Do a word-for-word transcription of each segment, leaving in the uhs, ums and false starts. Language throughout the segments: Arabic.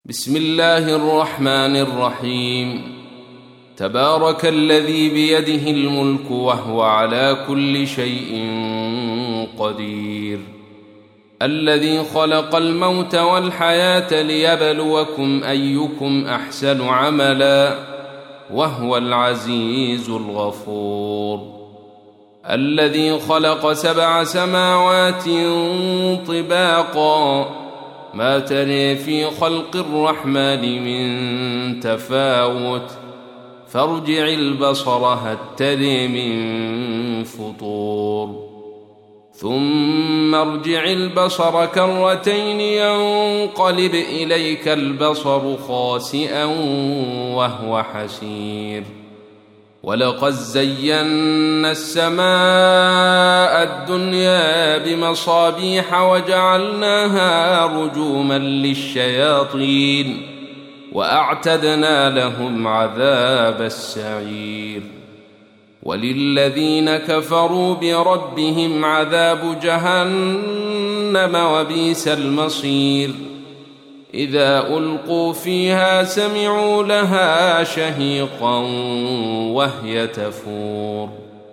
بسم الله الرحمن الرحيم. تبارك الذي بيده الملك وهو على كل شيء قدير، الذي خلق الموت والحياة ليبلوكم أيكم أحسن عملا وهو العزيز الغفور، الذي خلق سبع سماوات طباقا ما تري في خلق الرحمن من تفاوت فارجع البصر هل تري من فطور، ثم ارجع البصر كرتين ينقلب إليك البصر خاسئا وهو حسير، ولقد زينا السماء الدنيا بمصابيح وجعلناها رجوما للشياطين وأعتدنا لهم عذاب السعير، وللذين كفروا بربهم عذاب جهنم وبئس المصير، إذا ألقوا فيها سمعوا لها شهيقا وهي تفور،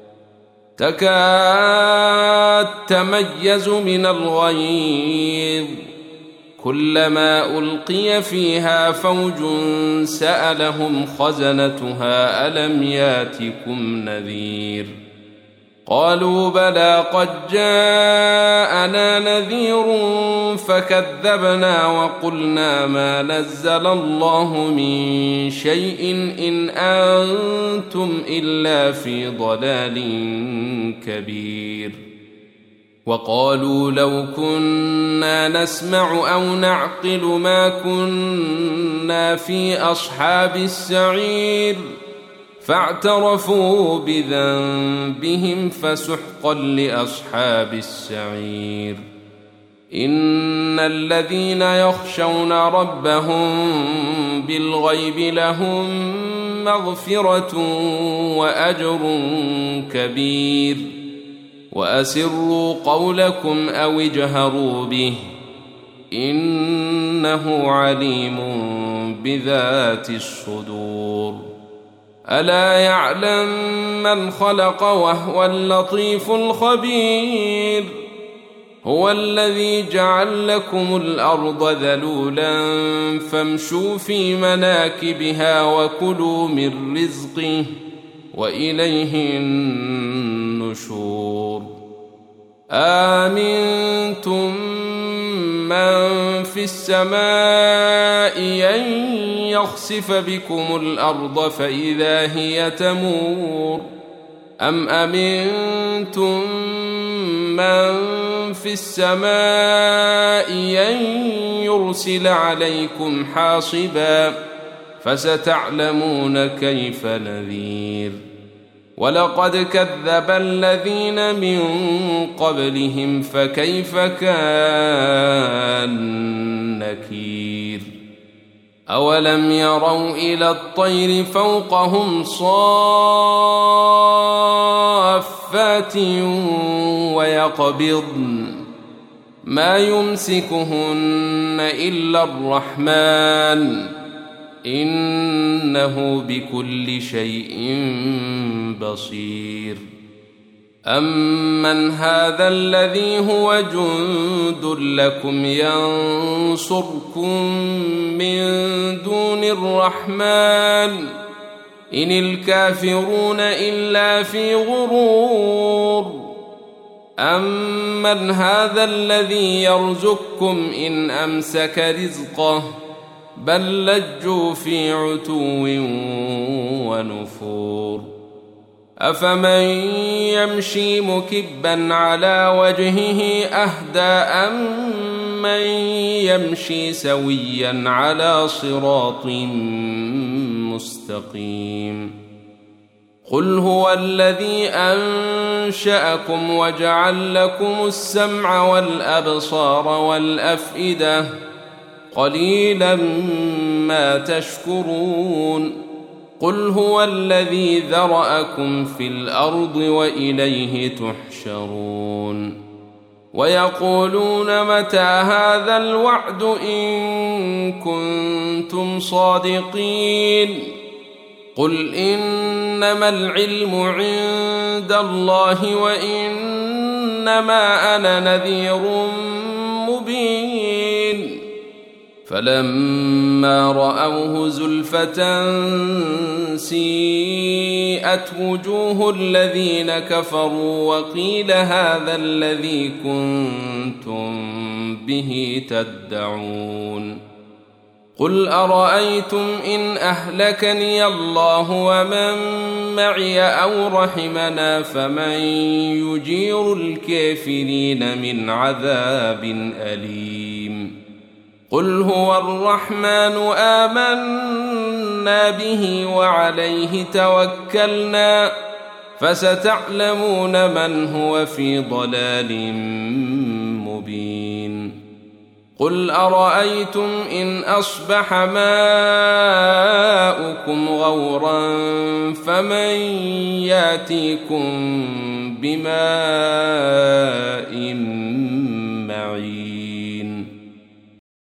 تكاد تميز من الغيظ، كلما ألقي فيها فوج سألهم خزنتها ألم ياتكم نذير، قالوا بلى قد جاءنا نذير فكذبنا وقلنا ما نزل الله من شيء إن أنتم إلا في ضلال كبير، وقالوا لو كنا نسمع أو نعقل ما كنا في أصحاب السعير، فاعترفوا بذنبهم فسحقا لأصحاب السعير، إن الذين يخشون ربهم بالغيب لهم مغفرة وأجر كبير، وأسروا قولكم أو اجهروا به إنه عليم بذات الصدور، ألا يعلم من خلق وهو اللطيف الخبير، هو الذي جعل لكم الأرض ذلولا فامشوا في مناكبها وكلوا من رزقه وإليه النشور، آمنتم من في السماء أن يخسف بكم الأرض فإذا هي تمور، أم أمنتم من في السماء أن يرسل عليكم حاصبا فستعلمون كيف نذير، ولقد كذب الذين من قبلهم فكيف كان نكير، أولم يروا إلى الطير فوقهم صافات ويقبضن ما يمسكهن إلا الرحمن إنه بكل شيء بصير، أمن هذا الذي هو جند لكم ينصركم من دون الرحمن إن الكافرون إلا في غرور، أمن هذا الذي يرزقكم إن أمسك رزقه بل لجوا في عتو ونفور، أفمن يمشي مكبا على وجهه أهدى أمن يمشي سويا على صراط مستقيم، قل هو الذي أنشأكم وجعل لكم السمع والأبصار والأفئدة قليلا ما تشكرون، قل هو الذي ذرأكم في الأرض وإليه تحشرون، ويقولون متى هذا الوعد إن كنتم صادقين قل إنما العلم عند الله وإنما أنا نذير مبين فلما رأوه زلفة سيئت وجوه الذين كفروا وقيل هذا الذي كنتم به تدعون قل أرأيتم إن أهلكني الله ومن معي أو رحمنا فمن يجير الكافرين من عذاب أليم قل هو الرحمن آمنا به وعليه توكلنا فستعلمون من هو في ضلال مبين قل أرأيتم إن أصبح ماؤكم غورا فمن ياتيكم بماء